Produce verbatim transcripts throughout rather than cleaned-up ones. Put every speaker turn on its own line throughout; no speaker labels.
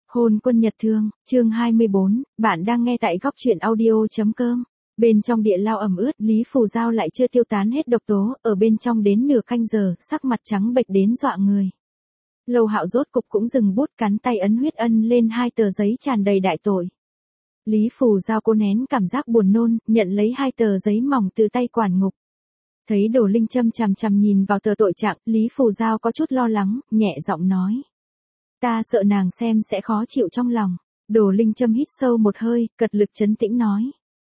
Hôn quân nhật thương, chương hai mươi bốn, bạn đang nghe tại góc truyện audio.com. Bên trong địa lao ẩm ướt, Lý Phù Giao lại chưa tiêu tán hết độc tố, ở bên trong đến nửa canh giờ, sắc mặt trắng bệch đến dọa người. Lâu Hạo rốt cục cũng dừng bút, cắn tay ấn huyết ân lên hai tờ giấy tràn đầy đại tội. Lý Phù Giao cố nén cảm giác buồn nôn, nhận lấy hai tờ giấy mỏng từ tay quản ngục. Thấy Đồ Linh Châm chằm chằm nhìn vào tờ tội trạng, Lý Phù Giao có chút lo lắng, nhẹ giọng nói. Ta sợ nàng xem sẽ khó chịu trong lòng. Đồ Linh Châm hít sâu một hơi, cật lực trấn tĩnh nói.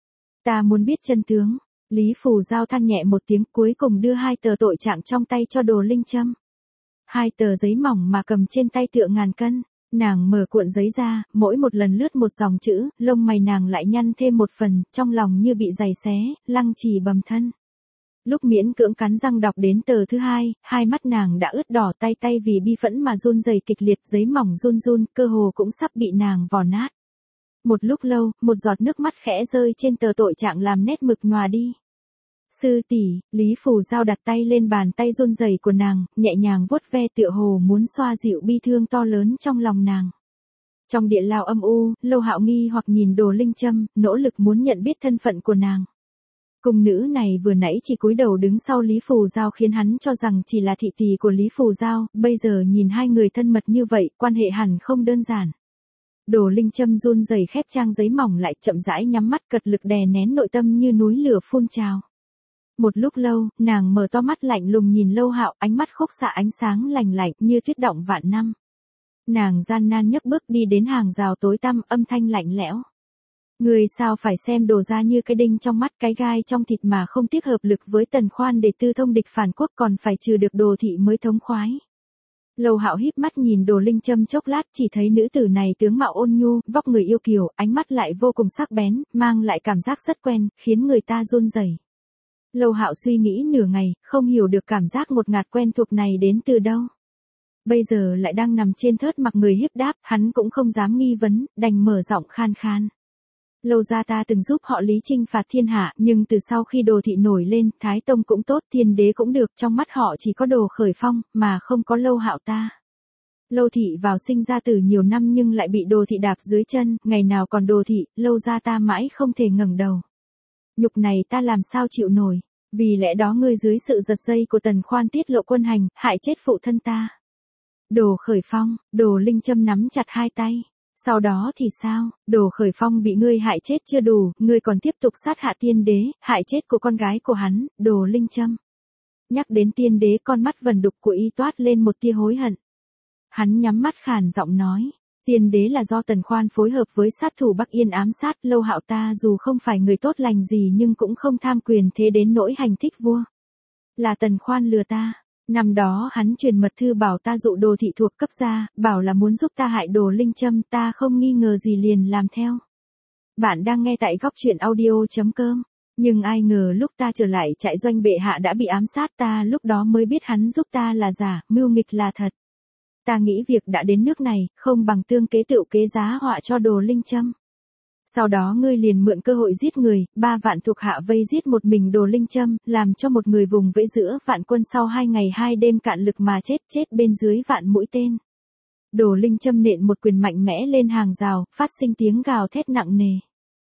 Ta muốn biết chân tướng. Lý Phù Giao than nhẹ một tiếng, cuối cùng đưa hai tờ tội trạng trong tay cho Đồ Linh Châm. Hai tờ giấy mỏng mà cầm trên tay tựa ngàn cân. Nàng mở cuộn giấy ra, mỗi một lần lướt một dòng chữ, lông mày nàng lại nhăn thêm một phần, trong lòng như bị giày xé, lăng trì bầm thân. Lúc miễn cưỡng cắn răng đọc đến tờ thứ hai, hai mắt nàng đã ướt đỏ, tay tay vì bi phẫn mà run rẩy kịch liệt, giấy mỏng run run, cơ hồ cũng sắp bị nàng vò nát. Một lúc lâu, một giọt nước mắt khẽ rơi trên tờ tội trạng làm nét mực nhòa đi. Sư tỷ, Lý Phù Giao đặt tay lên bàn tay run rẩy của nàng, nhẹ nhàng vuốt ve tựa hồ muốn xoa dịu bi thương to lớn trong lòng nàng. Trong địa lao âm u, Lâu Hạo nghi hoặc nhìn Đồ Linh Châm, nỗ lực muốn nhận biết thân phận của nàng. Cung nữ này vừa nãy chỉ cúi đầu đứng sau Lý Phù Giao khiến hắn cho rằng chỉ là thị tỳ của Lý Phù Giao, bây giờ nhìn hai người thân mật như vậy, quan hệ hẳn không đơn giản. Đồ Linh Châm run rẩy khép trang giấy mỏng lại, chậm rãi nhắm mắt, cật lực đè nén nội tâm như núi lửa phun trào. Một lúc lâu, nàng mở to mắt lạnh lùng nhìn Lâu Hạo, ánh mắt khúc xạ ánh sáng lành lạnh như tuyết động vạn năm. Nàng gian nan nhấc bước đi đến hàng rào tối tăm, âm thanh lạnh lẽo. Người sao phải xem Đồ ra như cái đinh trong mắt, cái gai trong thịt mà không tiếc hợp lực với Tần Khoan để tư thông địch phản quốc, còn phải trừ được Đồ thị mới thống khoái. Lâu Hạo híp mắt nhìn Đồ Linh Châm chốc lát, chỉ thấy nữ tử này tướng mạo ôn nhu, vóc người yêu kiều, ánh mắt lại vô cùng sắc bén, mang lại cảm giác rất quen, khiến người ta run rẩy. Lâu Hạo suy nghĩ nửa ngày, không hiểu được cảm giác ngột ngạt quen thuộc này đến từ đâu. Bây giờ lại đang nằm trên thớt mặc người hiếp đáp, hắn cũng không dám nghi vấn, đành mở giọng khan khan. Lâu gia ta từng giúp họ Lý chinh phạt thiên hạ, nhưng từ sau khi Đồ thị nổi lên, Thái Tông cũng tốt, Thiên đế cũng được, trong mắt họ chỉ có Đồ Khởi Phong, mà không có Lâu Hạo ta. Lâu thị vào sinh ra tử nhiều năm nhưng lại bị Đồ thị đạp dưới chân, ngày nào còn Đồ thị, Lâu gia ta mãi không thể ngẩng đầu. Nhục này ta làm sao chịu nổi, vì lẽ đó ngươi dưới sự giật dây của Tần Khoan tiết lộ quân hành, hại chết phụ thân ta. Đồ Khởi Phong, Đồ Linh Châm nắm chặt hai tay. Sau đó thì sao, Đồ Khởi Phong bị ngươi hại chết chưa đủ, ngươi còn tiếp tục sát hạ tiên đế, hại chết của con gái của hắn, Đồ Linh Châm. Nhắc đến tiên đế, con mắt vần đục của y toát lên một tia hối hận. Hắn nhắm mắt khàn giọng nói, tiên đế là do Tần Khoan phối hợp với sát thủ Bắc Yên ám sát. Lâu Hạo ta dù không phải người tốt lành gì nhưng cũng không tham quyền thế đến nỗi hành thích vua. Là Tần Khoan lừa ta. Năm đó hắn truyền mật thư bảo ta dụ Đồ thị thuộc cấp gia, bảo là muốn giúp ta hại Đồ Linh Châm, ta không nghi ngờ gì liền làm theo. Bạn đang nghe tại góc truyện audio.com. Nhưng ai ngờ lúc ta trở lại trại doanh bệ hạ đã bị ám sát, ta lúc đó mới biết hắn giúp ta là giả, mưu nghịch là thật. Ta nghĩ việc đã đến nước này, không bằng tương kế tựu kế giá họa cho Đồ Linh Châm. Sau đó ngươi liền mượn cơ hội giết người, ba vạn thuộc hạ vây giết một mình Đồ Linh Châm, làm cho một người vùng vẫy giữa vạn quân sau hai ngày hai đêm cạn lực mà chết, chết bên dưới vạn mũi tên. Đồ Linh Châm nện một quyền mạnh mẽ lên hàng rào, phát sinh tiếng gào thét nặng nề.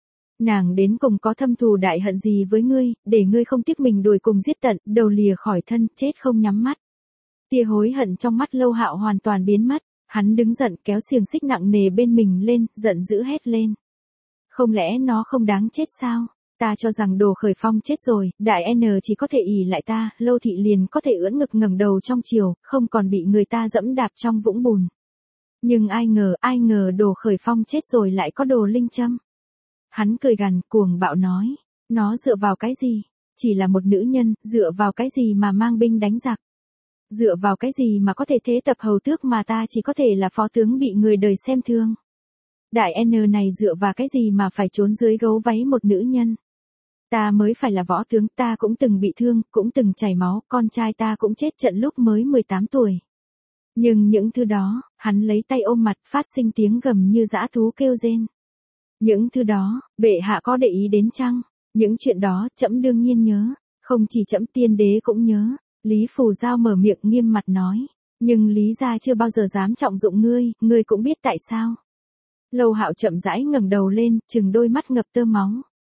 Nàng đến cùng có thâm thù đại hận gì với ngươi, để ngươi không tiếc mình đuổi cùng giết tận, đầu lìa khỏi thân, chết không nhắm mắt. Tia hối hận trong mắt Lâu Hạo hoàn toàn biến mất, hắn đứng giận kéo xiềng xích nặng nề bên mình lên, giận dữ hét lên. Không lẽ nó không đáng chết sao? Ta cho rằng Đồ Khởi Phong chết rồi, đại N chỉ có thể ỷ lại ta, Lâu thị liền có thể ưỡn ngực ngẩng đầu trong chiều, không còn bị người ta dẫm đạp trong vũng bùn. Nhưng ai ngờ, ai ngờ Đồ Khởi Phong chết rồi lại có Đồ Linh Châm. Hắn cười gằn, cuồng bạo nói, nó dựa vào cái gì? Chỉ là một nữ nhân, dựa vào cái gì mà mang binh đánh giặc? Dựa vào cái gì mà có thể thế tập hầu tước mà ta chỉ có thể là phó tướng bị người đời xem thương? Đại N này dựa vào cái gì mà phải trốn dưới gấu váy một nữ nhân? Ta mới phải là võ tướng, ta cũng từng bị thương, cũng từng chảy máu, con trai ta cũng chết trận lúc mới mười tám tuổi. Nhưng những thứ đó, hắn lấy tay ôm mặt, phát sinh tiếng gầm như dã thú kêu rên. Những thứ đó, bệ hạ có để ý đến chăng? Những chuyện đó, trẫm đương nhiên nhớ, không chỉ trẫm, tiên đế cũng nhớ. Lý Phù Giao mở miệng nghiêm mặt nói, nhưng Lý gia chưa bao giờ dám trọng dụng ngươi, ngươi cũng biết tại sao. Lâu Hạo chậm rãi ngẩng đầu lên, trừng đôi mắt ngập tơ máu.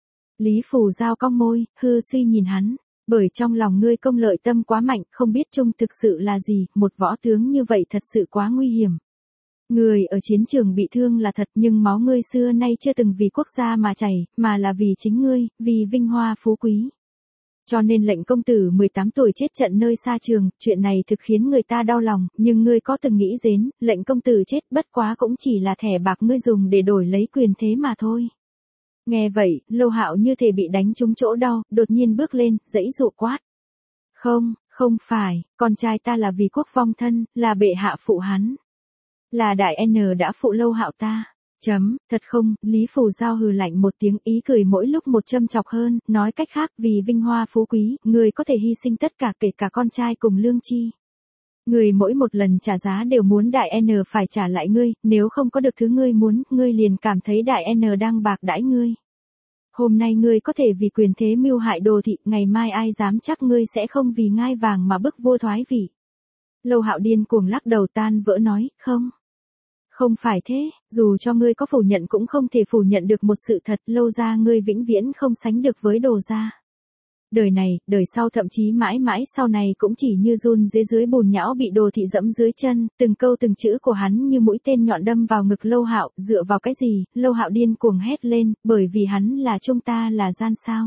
Lý Phù Giao cong môi, hư suy nhìn hắn, bởi trong lòng ngươi công lợi tâm quá mạnh, không biết trung thực sự là gì, một võ tướng như vậy thật sự quá nguy hiểm. Người ở chiến trường bị thương là thật, nhưng máu ngươi xưa nay chưa từng vì quốc gia mà chảy, mà là vì chính ngươi, vì vinh hoa phú quý. Cho nên lệnh công tử mười tám tuổi chết trận nơi xa trường, chuyện này thực khiến người ta đau lòng, nhưng ngươi có từng nghĩ đến, lệnh công tử chết bất quá cũng chỉ là thẻ bạc ngươi dùng để đổi lấy quyền thế mà thôi. Nghe vậy, Lâu Hạo như thể bị đánh trúng chỗ đau, đột nhiên bước lên, giãy giụa quát. Không, không phải, con trai ta là vì quốc vong thân, là bệ hạ phụ hắn. Là đại N đã phụ Lâu Hạo ta. Chấm, thật không, Lý Phù Giao hừ lạnh một tiếng, ý cười mỗi lúc một châm chọc hơn, nói cách khác, vì vinh hoa phú quý, người có thể hy sinh tất cả kể cả con trai cùng lương chi. Người mỗi một lần trả giá đều muốn đại N phải trả lại ngươi, nếu không có được thứ ngươi muốn, ngươi liền cảm thấy đại N đang bạc đãi ngươi. Hôm nay ngươi có thể vì quyền thế mưu hại Đồ thị, ngày mai ai dám chắc ngươi sẽ không vì ngai vàng mà bức vua thoái vị. Lâu Hạo điên cuồng lắc đầu tan vỡ nói, không. Không phải thế, dù cho ngươi có phủ nhận cũng không thể phủ nhận được một sự thật, Lâu gia ngươi vĩnh viễn không sánh được với Đồ gia. Đời này, đời sau thậm chí mãi mãi sau này cũng chỉ như giun dưới dưới bùn nhão bị Đồ thị dẫm dưới chân, từng câu từng chữ của hắn như mũi tên nhọn đâm vào ngực Lâu Hạo, dựa vào cái gì? Lâu Hạo điên cuồng hét lên, bởi vì hắn là chúng ta là gian sao.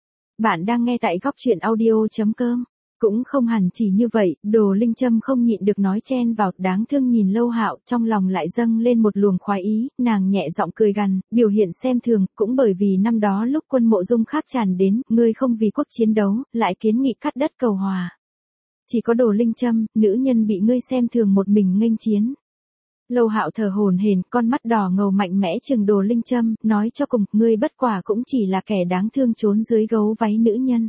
Bạn đang nghe tại góc truyện audio chấm com. Cũng không hẳn chỉ như vậy, Đồ Linh Trâm không nhịn được nói chen vào, đáng thương nhìn Lâu Hạo, trong lòng lại dâng lên một luồng khoái ý, nàng nhẹ giọng cười gằn, biểu hiện xem thường, cũng bởi vì năm đó lúc quân Mộ Dung khác tràn đến, ngươi không vì quốc chiến đấu, lại kiến nghị cắt đất cầu hòa. Chỉ có Đồ Linh Trâm, nữ nhân bị ngươi xem thường một mình nghênh chiến. Lâu Hạo thở hổn hển, con mắt đỏ ngầu mạnh mẽ trừng Đồ Linh Trâm, nói cho cùng, ngươi bất quả cũng chỉ là kẻ đáng thương trốn dưới gấu váy nữ nhân.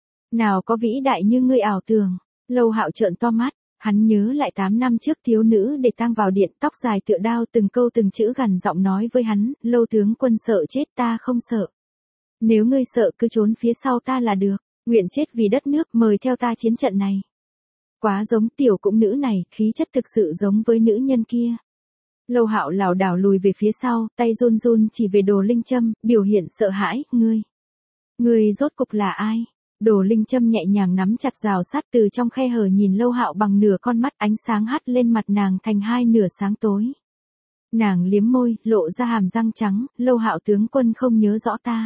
Nào có vĩ đại như ngươi ảo tưởng. Lâu Hạo trợn to mắt, hắn nhớ lại tám năm trước thiếu nữ để tang vào điện, tóc dài tựa đao, từng câu từng chữ gằn giọng nói với hắn, Lâu tướng quân sợ chết, ta không sợ. Nếu ngươi sợ cứ trốn phía sau ta là được, nguyện chết vì đất nước, mời theo ta chiến trận này. Quá giống tiểu cũng nữ này, khí chất thực sự giống với nữ nhân kia. Lâu Hạo lảo đảo lùi về phía sau, tay run run chỉ về Đồ Linh Trâm, biểu hiện sợ hãi, ngươi. Ngươi rốt cục là ai? Đồ Linh Trâm nhẹ nhàng nắm chặt rào sắt, từ trong khe hở nhìn Lâu Hạo bằng nửa con mắt, ánh sáng hắt lên mặt nàng thành hai nửa sáng tối. Nàng liếm môi, lộ ra hàm răng trắng, Lâu Hạo tướng quân không nhớ rõ ta.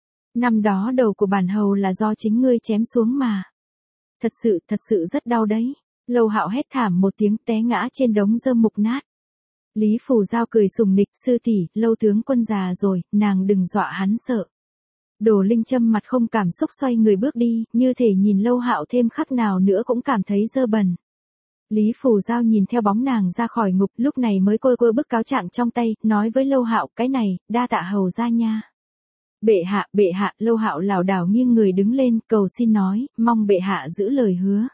Năm đó đầu của bản hầu là do chính ngươi chém xuống mà. Thật sự, thật sự rất đau đấy. Lâu Hạo hét thảm một tiếng, té ngã trên đống rơm mục nát. Lý Phù Giao cười sùng nịch, sư tỷ, Lâu tướng quân già rồi, nàng đừng dọa hắn sợ. Đồ Linh Trâm mặt không cảm xúc xoay người bước đi, như thể nhìn Lâu Hạo thêm khắc nào nữa cũng cảm thấy dơ bẩn. Lý Phù Giao nhìn theo bóng nàng ra khỏi ngục, lúc này mới quơ quơ bức cáo trạng trong tay, nói với Lâu Hạo, cái này, đa tạ hầu gia nha. Bệ hạ, bệ hạ, Lâu Hạo lảo đảo nghiêng người đứng lên, cầu xin nói, mong bệ hạ giữ lời hứa.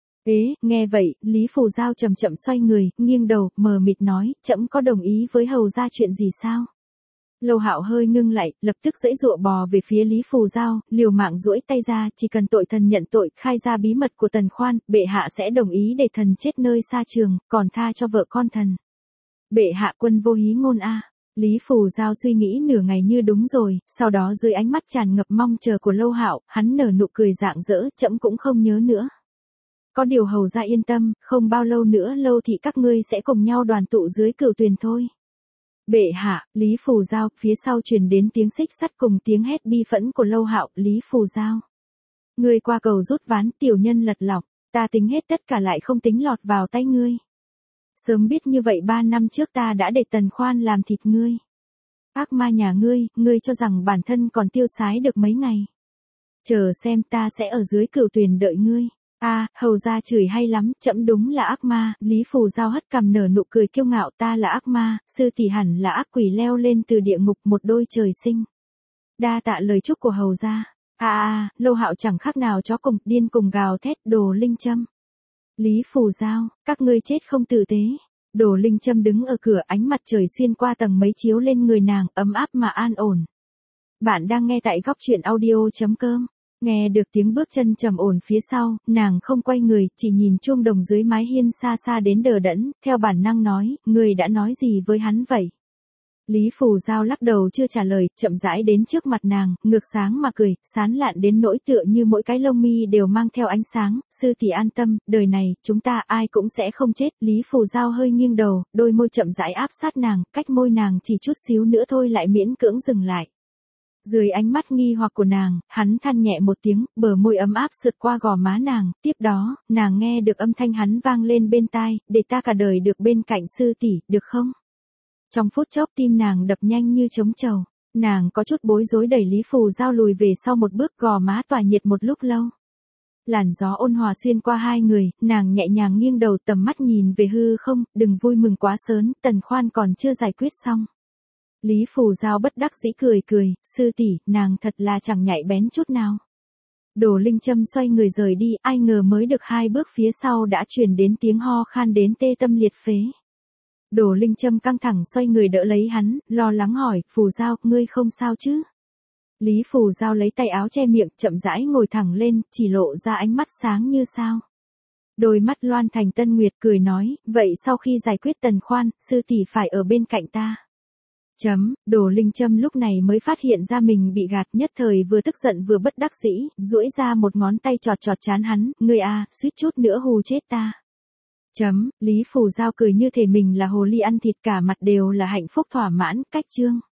Ế, nghe vậy, Lý Phù Giao chậm chậm xoay người, nghiêng đầu, mờ mịt nói, trẫm có đồng ý với hầu gia chuyện gì sao? Lâu Hạo hơi ngưng lại, lập tức giãy giụa bò về phía Lý Phù Giao, liều mạng duỗi tay ra, chỉ cần tội thần nhận tội, khai ra bí mật của Tần Khoan, bệ hạ sẽ đồng ý để thần chết nơi xa trường, còn tha cho vợ con thần. Bệ hạ quân vô hí ngôn a. Lý Phù Giao suy nghĩ nửa ngày như đúng rồi, sau đó dưới ánh mắt tràn ngập mong chờ của Lâu Hạo, hắn nở nụ cười rạng rỡ, trẫm cũng không nhớ nữa. Có điều hầu gia yên tâm, không bao lâu nữa Lâu thị các ngươi sẽ cùng nhau đoàn tụ dưới cửu tuyền thôi. Bệ hạ, Lý Phù Giao, phía sau truyền đến tiếng xích sắt cùng tiếng hét bi phẫn của Lâu Hạo, Lý Phù Giao. Ngươi qua cầu rút ván, tiểu nhân lật lọng, ta tính hết tất cả lại không tính lọt vào tay ngươi. Sớm biết như vậy ba năm trước ta đã để Tần Khoan làm thịt ngươi. Ác ma nhà ngươi, ngươi cho rằng bản thân còn tiêu sái được mấy ngày. Chờ xem ta sẽ ở dưới cửu tuyền đợi ngươi. A, à, hầu gia chửi hay lắm, trẫm đúng là ác ma. Lý Phù Giao hất cằm nở nụ cười kiêu ngạo, ta là ác ma, sư tỷ hẳn là ác quỷ leo lên từ địa ngục một đôi trời sinh. Đa tạ lời chúc của hầu gia. A a, Lâu Hạo chẳng khác nào chó cùng, điên cùng gào thét, Đồ Linh Trâm. Lý Phù Giao, các ngươi chết không tử tế. Đồ Linh Trâm đứng ở cửa, ánh mặt trời xuyên qua tầng mấy chiếu lên người nàng, ấm áp mà an ổn. Bạn đang nghe tại góc truyện audio chấm com. Nghe được tiếng bước chân trầm ổn phía sau, nàng không quay người, chỉ nhìn chuông đồng dưới mái hiên xa xa đến đờ đẫn, theo bản năng nói, người đã nói gì với hắn vậy? Lý Phù Giao lắc đầu chưa trả lời, chậm rãi đến trước mặt nàng, ngược sáng mà cười, sán lạn đến nỗi tựa như mỗi cái lông mi đều mang theo ánh sáng, sư tỷ an tâm, đời này, chúng ta ai cũng sẽ không chết. Lý Phù Giao hơi nghiêng đầu, đôi môi chậm rãi áp sát nàng, cách môi nàng chỉ chút xíu nữa thôi lại miễn cưỡng dừng lại. Dưới ánh mắt nghi hoặc của nàng, hắn than nhẹ một tiếng, bờ môi ấm áp sượt qua gò má nàng, tiếp đó, nàng nghe được âm thanh hắn vang lên bên tai, để ta cả đời được bên cạnh sư tỷ, được không? Trong phút chốc tim nàng đập nhanh như trống trầu, nàng có chút bối rối đẩy Lý Phù Giao lùi về sau một bước, gò má tỏa nhiệt một lúc lâu. Làn gió ôn hòa xuyên qua hai người, nàng nhẹ nhàng nghiêng đầu tầm mắt nhìn về hư không, đừng vui mừng quá sớm, Tần Khoan còn chưa giải quyết xong. Lý Phù Giao bất đắc dĩ cười cười, sư tỷ, nàng thật là chẳng nhạy bén chút nào. Đồ Linh Châm xoay người rời đi, ai ngờ mới được hai bước phía sau đã truyền đến tiếng ho khan đến tê tâm liệt phế. Đồ Linh Châm căng thẳng xoay người đỡ lấy hắn, lo lắng hỏi, Phù Giao, ngươi không sao chứ? Lý Phù Giao lấy tay áo che miệng, chậm rãi ngồi thẳng lên, chỉ lộ ra ánh mắt sáng như sao. Đôi mắt loan thành tân nguyệt cười nói, vậy sau khi giải quyết Tần Khoan, sư tỷ phải ở bên cạnh ta. Chấm, Đồ Linh Châm lúc này mới phát hiện ra mình bị gạt, nhất thời vừa tức giận vừa bất đắc dĩ, duỗi ra một ngón tay chọt chọt trán hắn, ngươi a, suýt chút nữa hù chết ta. Chấm, Lý Phù Giao cười như thể mình là hồ ly ăn thịt, cả mặt đều là hạnh phúc thỏa mãn, cách chương.